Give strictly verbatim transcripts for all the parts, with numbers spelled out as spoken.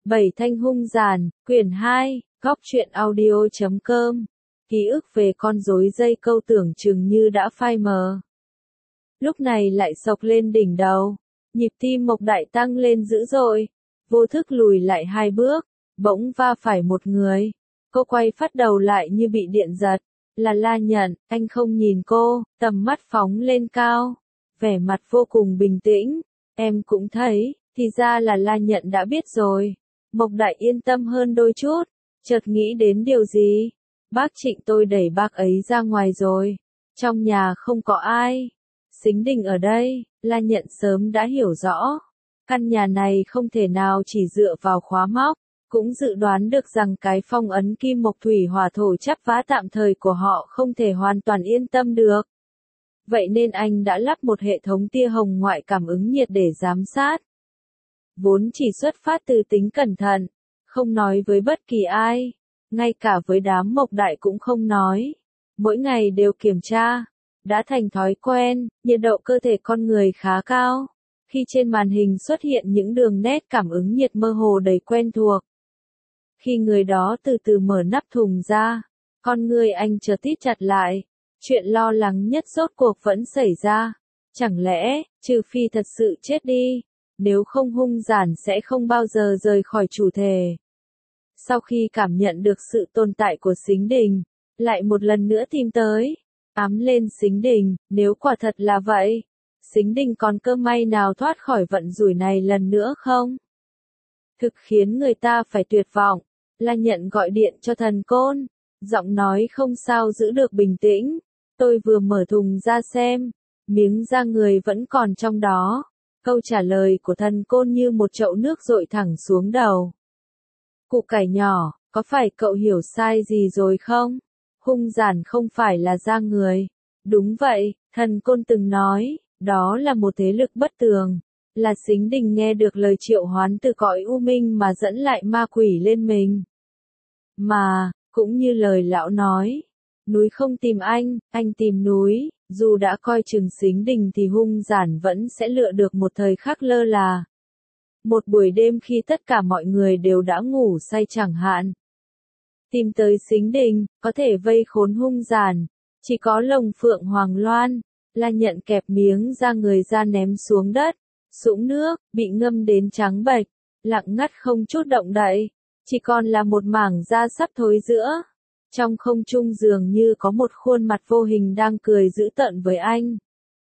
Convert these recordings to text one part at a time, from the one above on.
Bảy Thanh hung giàn, quyển hai, góc truyện audio chấm com. Ký ức về con rối dây câu tưởng chừng như đã phai mờ. Lúc này lại sộc lên đỉnh đầu. Nhịp tim Mộc Đại tăng lên dữ dội. Vô thức lùi lại hai bước, bỗng va phải một người. Cô quay phát đầu lại như bị điện giật. Là La Nhận, anh không nhìn cô, tầm mắt phóng lên cao. Vẻ mặt vô cùng bình tĩnh. Em cũng thấy, thì ra là La Nhận đã biết rồi. Mộc Đại yên tâm hơn đôi chút, chợt nghĩ đến điều gì. Bác Trịnh tôi đẩy bác ấy ra ngoài rồi. Trong nhà không có ai. Sính Đình ở đây, La Nhận sớm đã hiểu rõ. Căn nhà này không thể nào chỉ dựa vào khóa móc. Cũng dự đoán được rằng cái phong ấn kim mộc thủy hỏa thổ chắp vá tạm thời của họ không thể hoàn toàn yên tâm được. Vậy nên anh đã lắp một hệ thống tia hồng ngoại cảm ứng nhiệt để giám sát. Vốn chỉ xuất phát từ tính cẩn thận, không nói với bất kỳ ai, ngay cả với đám Mộc Đại cũng không nói. Mỗi ngày đều kiểm tra, đã thành thói quen, nhiệt độ cơ thể con người khá cao. Khi trên màn hình xuất hiện những đường nét cảm ứng nhiệt mơ hồ đầy quen thuộc. Khi người đó từ từ mở nắp thùng ra, con người anh chợt tít chặt lại. Chuyện lo lắng nhất rốt cuộc vẫn xảy ra. Chẳng lẽ, trừ phi thật sự chết đi, nếu không hung giản sẽ không bao giờ rời khỏi chủ thể. Sau khi cảm nhận được sự tồn tại của Sính Đình, lại một lần nữa tìm tới, ám lên Sính Đình, nếu quả thật là vậy, Sính Đình còn cơ may nào thoát khỏi vận rủi này lần nữa không? Thực khiến người ta phải tuyệt vọng. La Nhận gọi điện cho thần côn, giọng nói không sao giữ được bình tĩnh. Tôi vừa mở thùng ra xem, miếng da người vẫn còn trong đó. Câu trả lời của thần côn như một chậu nước dội thẳng xuống đầu. Củ cải nhỏ, có phải cậu hiểu sai gì rồi không? Hung giản không phải là da người. Đúng vậy, thần côn từng nói, đó là một thế lực bất tường. Là Sính Đình nghe được lời triệu hoán từ cõi u minh mà dẫn lại ma quỷ lên mình. Mà, cũng như lời lão nói, núi không tìm anh, anh tìm núi. Dù đã coi chừng Sính Đình thì hung giản vẫn sẽ lựa được một thời khắc lơ là. Một buổi đêm khi tất cả mọi người đều đã ngủ say chẳng hạn. Tìm tới Sính Đình, có thể vây khốn hung giản. Chỉ có lồng phượng hoàng loan. La Nhận kẹp miếng da người ra ném xuống đất. Sũng nước, bị ngâm đến trắng bệch. Lặng ngắt không chút động đậy. Chỉ còn là một mảng da sắp thối rữa. Trong không trung dường như có một khuôn mặt vô hình đang cười dữ tợn với anh.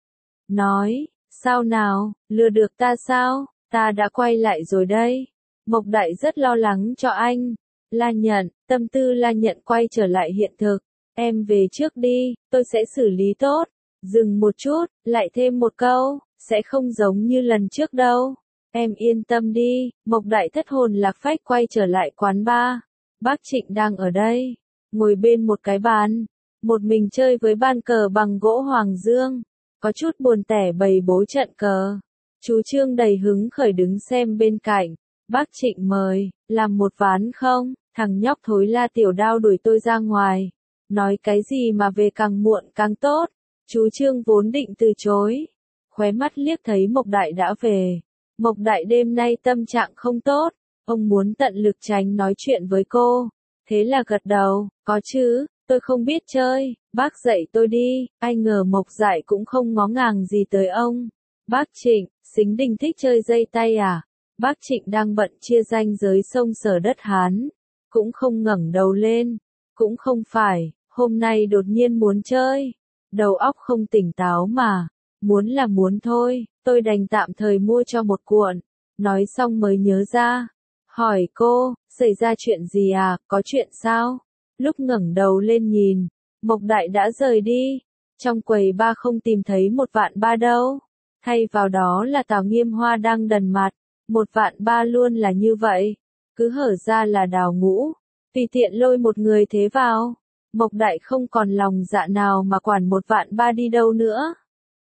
Nói, sao nào, lừa được ta sao, ta đã quay lại rồi đây. Mộc Đại rất lo lắng cho anh. La Nhận, tâm tư La Nhận quay trở lại hiện thực. Em về trước đi, tôi sẽ xử lý tốt. Dừng một chút, lại thêm một câu, sẽ không giống như lần trước đâu. Em yên tâm đi. Mộc Đại thất hồn lạc phách quay trở lại quán bar. Bác Trịnh đang ở đây. Ngồi bên một cái bàn, một mình chơi với ban cờ bằng gỗ hoàng dương, có chút buồn tẻ bày bố trận cờ. Chú Trương đầy hứng khởi đứng xem bên cạnh. Bác Trịnh mời, làm một ván không? Thằng nhóc thối La Tiểu Đao đuổi tôi ra ngoài. Nói cái gì mà về càng muộn càng tốt. Chú Trương vốn định từ chối, khóe mắt liếc thấy Mộc Đại đã về. Mộc Đại đêm nay tâm trạng không tốt, ông muốn tận lực tránh nói chuyện với cô. Thế là gật đầu, có chứ, tôi không biết chơi, bác dạy tôi đi. Ai ngờ Mộc Dại cũng không ngó ngàng gì tới ông. Bác Trịnh, Sính Đình thích chơi dây tay à? Bác Trịnh đang bận chia ranh giới sông Sở đất Hán, cũng không ngẩng đầu lên. Cũng không phải, hôm nay đột nhiên muốn chơi. Đầu óc không tỉnh táo mà, muốn là muốn thôi, tôi đành tạm thời mua cho một cuộn. Nói xong mới nhớ ra. Hỏi cô, xảy ra chuyện gì à, có chuyện sao? Lúc ngẩng đầu lên nhìn, Mộc Đại đã rời đi. Trong quầy ba không tìm thấy một vạn ba đâu. Thay vào đó là Tào Nghiêm Hoa đang đần mặt. Một vạn ba luôn là như vậy. Cứ hở ra là đào ngũ. Tùy tiện lôi một người thế vào. Mộc Đại không còn lòng dạ nào mà quản một vạn ba đi đâu nữa.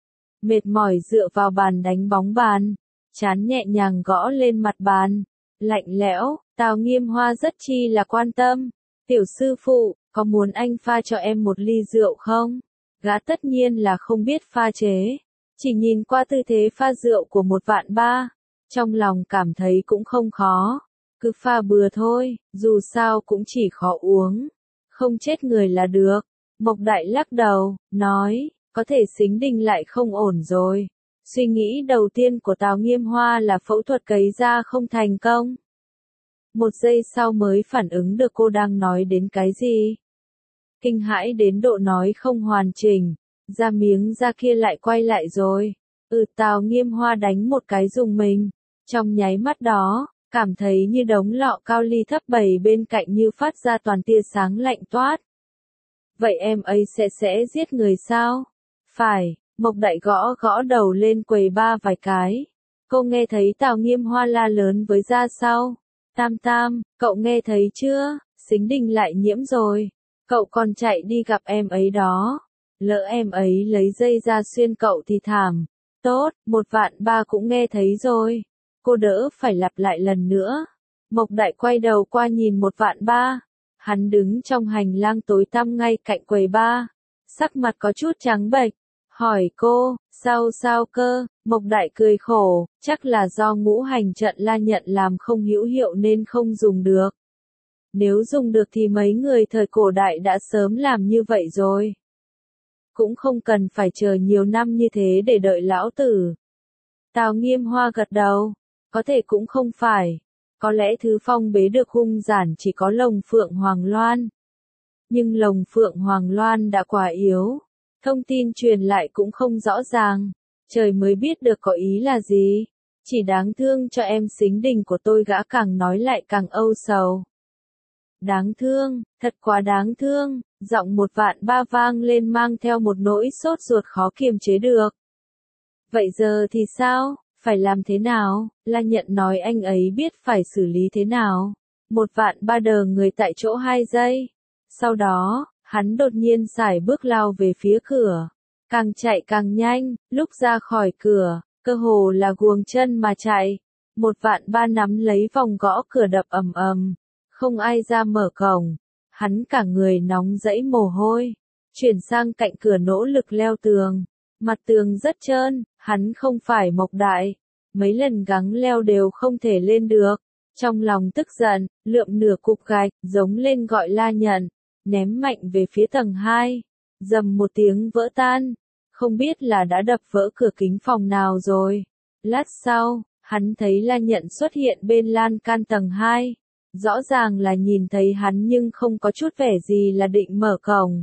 Mệt mỏi dựa vào bàn đánh bóng bàn. Chán nhẹ nhàng gõ lên mặt bàn. Lạnh lẽo, Tào Nghiêm Hoa rất chi là quan tâm. Tiểu sư phụ, có muốn anh pha cho em một ly rượu không? Gã tất nhiên là không biết pha chế. Chỉ nhìn qua tư thế pha rượu của một vạn ba. Trong lòng cảm thấy cũng không khó. cứ pha bừa thôi, dù sao cũng chỉ khó uống, không chết người là được. Mộc Đại lắc đầu, nói, có thể Sính Đình lại không ổn rồi. Suy nghĩ đầu tiên của Tào Nghiêm Hoa là phẫu thuật cấy da không thành công. Một giây sau mới phản ứng được cô đang nói đến cái gì. Kinh hãi đến độ nói không hoàn chỉnh, da miếng da kia lại quay lại rồi. Ừ, Tào Nghiêm Hoa đánh một cái rùng mình. Trong nháy mắt đó, cảm thấy như đống lọ cao ly thấp bày bên cạnh như phát ra toàn tia sáng lạnh toát. Vậy em ấy sẽ sẽ giết người sao? Phải, Mộc Đại gõ gõ đầu lên quầy ba vài cái. Cô nghe thấy Tào Nghiêm Hoa la lớn với ra sau. Tam Tam, cậu nghe thấy chưa? Sính Đình lại nhiễm rồi. Cậu còn chạy đi gặp em ấy đó. Lỡ em ấy lấy dây ra xuyên cậu thì thảm. Tốt, một vạn ba cũng nghe thấy rồi. Cô đỡ phải lặp lại lần nữa. Mộc Đại quay đầu qua nhìn một vạn ba. Hắn đứng trong hành lang tối tăm ngay cạnh quầy ba. Sắc mặt có chút trắng bệch. Hỏi cô, sao sao cơ? Mộc Đại cười khổ, chắc là do ngũ hành trận La Nhận làm không hữu hiệu nên không dùng được. Nếu dùng được thì mấy người thời cổ đại đã sớm làm như vậy rồi. Cũng không cần phải chờ nhiều năm như thế để đợi lão tử. Tào Nghiêm Hoa gật đầu, có thể cũng không phải. Có lẽ thứ phong bế được hung giản chỉ có Lồng Phượng Hoàng Loan. Nhưng Lồng Phượng Hoàng Loan đã quá yếu. Thông tin truyền lại cũng không rõ ràng. Trời mới biết được có ý là gì. Chỉ đáng thương cho em Sính Đình của tôi, gã càng nói lại càng âu sầu. Đáng thương, thật quá đáng thương. Giọng một vạn ba vang lên mang theo một nỗi sốt ruột khó kiềm chế được. Vậy giờ thì sao? Phải làm thế nào? La Nhận nói anh ấy biết phải xử lý thế nào. Một vạn ba đờ người tại chỗ hai giây. Sau đó, hắn đột nhiên sải bước lao về phía cửa. Càng chạy càng nhanh, lúc ra khỏi cửa, cơ hồ là guồng chân mà chạy. Một vạn ba nắm lấy vòng gõ cửa đập ầm ầm. Không ai ra mở cổng. Hắn cả người nóng rẫy mồ hôi. Chuyển sang cạnh cửa nỗ lực leo tường. Mặt tường rất trơn, hắn không phải Mộc Đại. Mấy lần gắng leo đều không thể lên được. Trong lòng tức giận, lượm nửa cục gạch, giống lên gọi La Nhận. Ném mạnh về phía tầng hai. Dầm một tiếng vỡ tan. Không biết là đã đập vỡ cửa kính phòng nào rồi. Lát sau, hắn thấy La Nhận xuất hiện bên lan can tầng hai. Rõ ràng là nhìn thấy hắn nhưng không có chút vẻ gì là định mở cổng.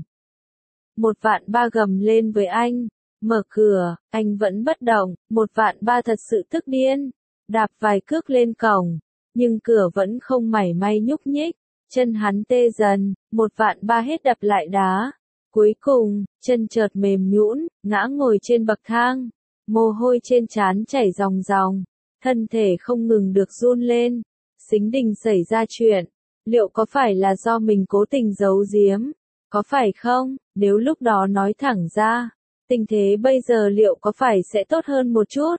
Một vạn ba gầm lên với anh. Mở cửa, anh vẫn bất động. Một vạn ba thật sự tức điên. Đạp vài cước lên cổng. Nhưng cửa vẫn không mảy may nhúc nhích. Chân hắn tê dần. Một vạn ba hết đập lại đá. Cuối cùng, chân chợt mềm nhũn, ngã ngồi trên bậc thang. Mồ hôi trên trán chảy ròng ròng. Thân thể không ngừng được run lên. Sính Đình xảy ra chuyện. Liệu có phải là do mình cố tình giấu giếm? Có phải không? Nếu lúc đó nói thẳng ra, tình thế bây giờ liệu có phải sẽ tốt hơn một chút?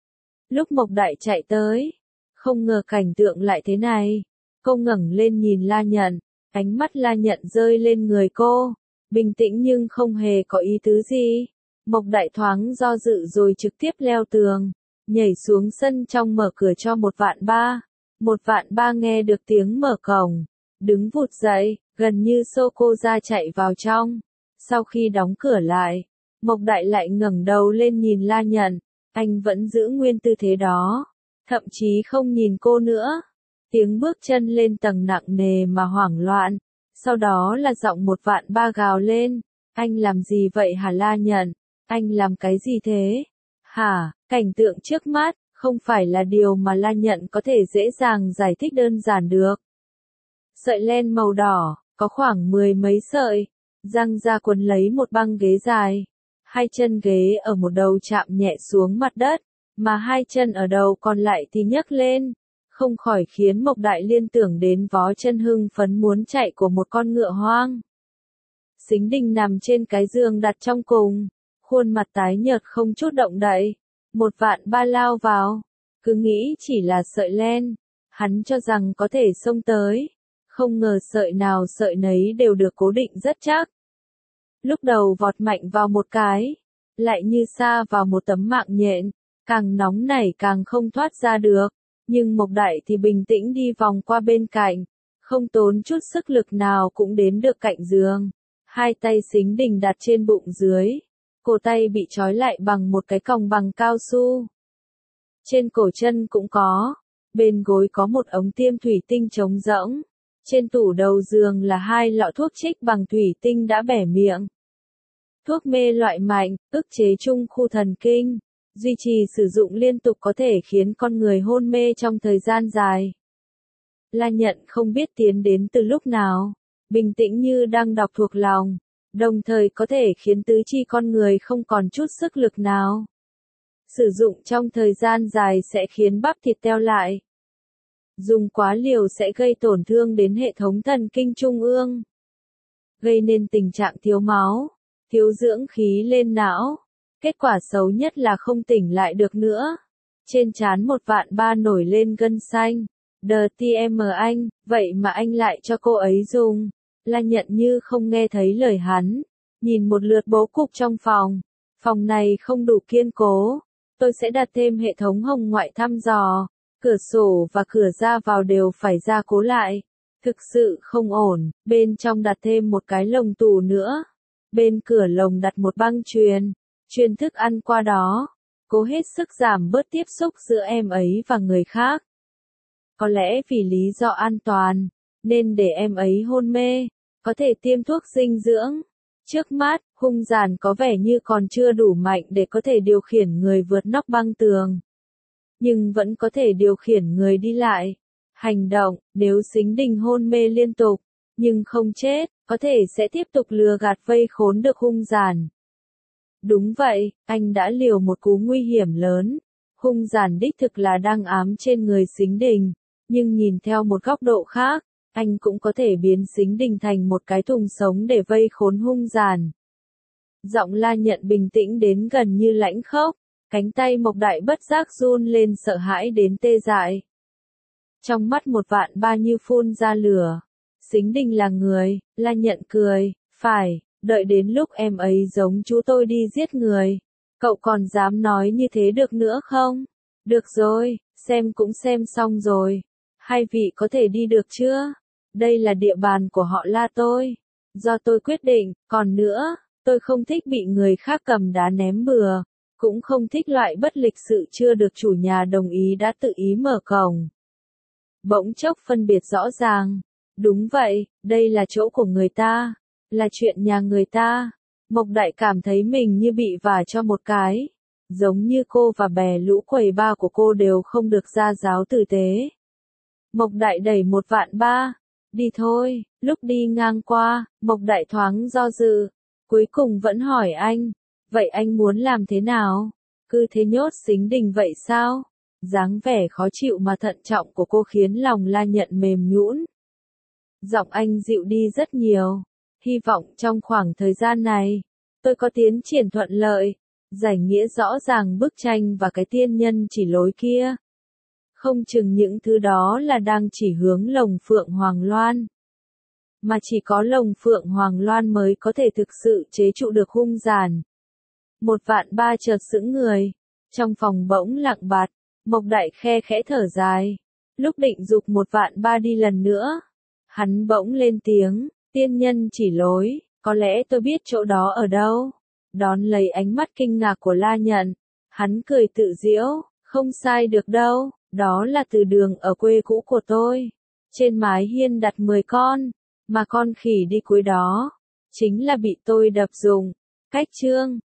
Lúc Mộc Đại chạy tới, không ngờ cảnh tượng lại thế này. Cô ngẩng lên nhìn La Nhận, ánh mắt La Nhận rơi lên người cô, bình tĩnh nhưng không hề có ý tứ gì. Mộc Đại thoáng do dự rồi trực tiếp leo tường, nhảy xuống sân trong mở cửa cho một vạn ba. Một vạn ba nghe được tiếng mở cổng, đứng vụt dậy, gần như xô cô ra chạy vào trong. Sau khi đóng cửa lại, Mộc Đại lại ngẩng đầu lên nhìn La Nhận, anh vẫn giữ nguyên tư thế đó, thậm chí không nhìn cô nữa. Tiếng bước chân lên tầng nặng nề mà hoảng loạn, sau đó là giọng một vạn ba gào lên, anh làm gì vậy hả La Nhận, anh làm cái gì thế? Hả, cảnh tượng trước mắt, không phải là điều mà La Nhận có thể dễ dàng giải thích đơn giản được. Sợi len màu đỏ, có khoảng mười mấy sợi, răng ra quấn lấy một băng ghế dài. Hai chân ghế ở một đầu chạm nhẹ xuống mặt đất, mà hai chân ở đầu còn lại thì nhấc lên. Không khỏi khiến Mộc Đại liên tưởng đến vó chân hưng phấn muốn chạy của một con ngựa hoang. Sính Đình nằm trên cái giường đặt trong cùng, khuôn mặt tái nhợt không chút động đậy. Một vạn ba lao vào, cứ nghĩ chỉ là sợi len, hắn cho rằng có thể xông tới, không ngờ sợi nào sợi nấy đều được cố định rất chắc. Lúc đầu vọt mạnh vào một cái, lại như sa vào một tấm mạng nhện, càng nóng nảy càng không thoát ra được, Nhưng Mộc Đại thì bình tĩnh đi vòng qua bên cạnh, không tốn chút sức lực nào cũng đến được cạnh giường. Hai tay Sính Đình đặt trên bụng dưới, cổ tay bị trói lại bằng một cái còng bằng cao su. Trên cổ chân cũng có, bên gối có một ống tiêm thủy tinh trống rỗng. Trên tủ đầu giường là hai lọ thuốc trích bằng thủy tinh đã bẻ miệng. Thuốc mê loại mạnh, ức chế trung khu thần kinh, duy trì sử dụng liên tục có thể khiến con người hôn mê trong thời gian dài. La Nhận không biết tiến đến từ lúc nào, bình tĩnh như đang đọc thuộc lòng, đồng thời có thể khiến tứ chi con người không còn chút sức lực nào. Sử dụng trong thời gian dài sẽ khiến bắp thịt teo lại. Dùng quá liều sẽ gây tổn thương đến hệ thống thần kinh trung ương, gây nên tình trạng thiếu máu, thiếu dưỡng khí lên não. Kết quả xấu nhất là không tỉnh lại được nữa. Trên trán một vạn ba nổi lên gân xanh. Đờ tê em anh, vậy mà anh lại cho cô ấy dùng. La Nhận như không nghe thấy lời hắn. Nhìn một lượt bố cục trong phòng. Phòng này không đủ kiên cố. Tôi sẽ đặt thêm hệ thống hồng ngoại thăm dò. Cửa sổ và cửa ra vào đều phải gia cố lại. Thực sự không ổn. Bên trong đặt thêm một cái lồng tủ nữa. Bên cửa lồng đặt một băng chuyền. Truyền thức ăn qua đó. Cố hết sức giảm bớt tiếp xúc giữa em ấy và người khác. Có lẽ vì lý do an toàn, nên để em ấy hôn mê, có thể tiêm thuốc dinh dưỡng. Trước mắt, hung giàn có vẻ như còn chưa đủ mạnh để có thể điều khiển người vượt nóc băng tường. Nhưng vẫn có thể điều khiển người đi lại. Hành động, nếu Sính Đình hôn mê liên tục, nhưng không chết, có thể sẽ tiếp tục lừa gạt vây khốn được hung giàn. Đúng vậy, anh đã liều một cú nguy hiểm lớn. Hung giàn đích thực là đang ám trên người Sính Đình. Nhưng nhìn theo một góc độ khác, anh cũng có thể biến Sính Đình thành một cái thùng sống để vây khốn hung giàn. Giọng La Nhận bình tĩnh đến gần như lãnh khốc, cánh tay Mộc Đại bất giác run lên sợ hãi đến tê dại. Trong mắt một vạn ba như phun ra lửa. Sính Đình là người, La Nhận cười, phải, đợi đến lúc em ấy giống chú tôi đi giết người. Cậu còn dám nói như thế được nữa không? Được rồi, xem cũng xem xong rồi. Hai vị có thể đi được chưa? Đây là địa bàn của họ La tôi. Do tôi quyết định, còn nữa, tôi không thích bị người khác cầm đá ném bừa. Cũng không thích loại bất lịch sự chưa được chủ nhà đồng ý đã tự ý mở cổng. Bỗng chốc phân biệt rõ ràng. Đúng vậy, đây là chỗ của người ta. Là chuyện nhà người ta. Mộc Đại cảm thấy mình như bị vả cho một cái. Giống như cô và bè lũ quầy ba của cô đều không được gia giáo tử tế. Mộc Đại đẩy một vạn ba. Đi thôi, lúc đi ngang qua, Mộc Đại thoáng do dự. Cuối cùng vẫn hỏi anh. Vậy anh muốn làm thế nào? Cứ thế nhốt Sính Đình vậy sao? Dáng vẻ khó chịu mà thận trọng của cô khiến lòng La Nhận mềm nhũn. Giọng anh dịu đi rất nhiều. Hy vọng trong khoảng thời gian này, tôi có tiến triển thuận lợi, giải nghĩa rõ ràng bức tranh và cái tiên nhân chỉ lối kia. Không chừng những thứ đó là đang chỉ hướng lồng Phượng Hoàng Loan. Mà chỉ có lồng Phượng Hoàng Loan mới có thể thực sự chế trụ được hung giàn. Một vạn ba chợt sững người. Trong phòng bỗng lặng bặt, Mộc Đại khe khẽ thở dài. Lúc định giục một vạn ba đi lần nữa, hắn bỗng lên tiếng. Tiên nhân chỉ lối, có lẽ tôi biết chỗ đó ở đâu. Đón lấy ánh mắt kinh ngạc của La Nhận, hắn cười tự giễu, không sai được đâu, đó là từ đường ở quê cũ của tôi. Trên mái hiên đặt mười con, mà con khỉ đi cuối đó, chính là bị tôi đập dùng. Cách chương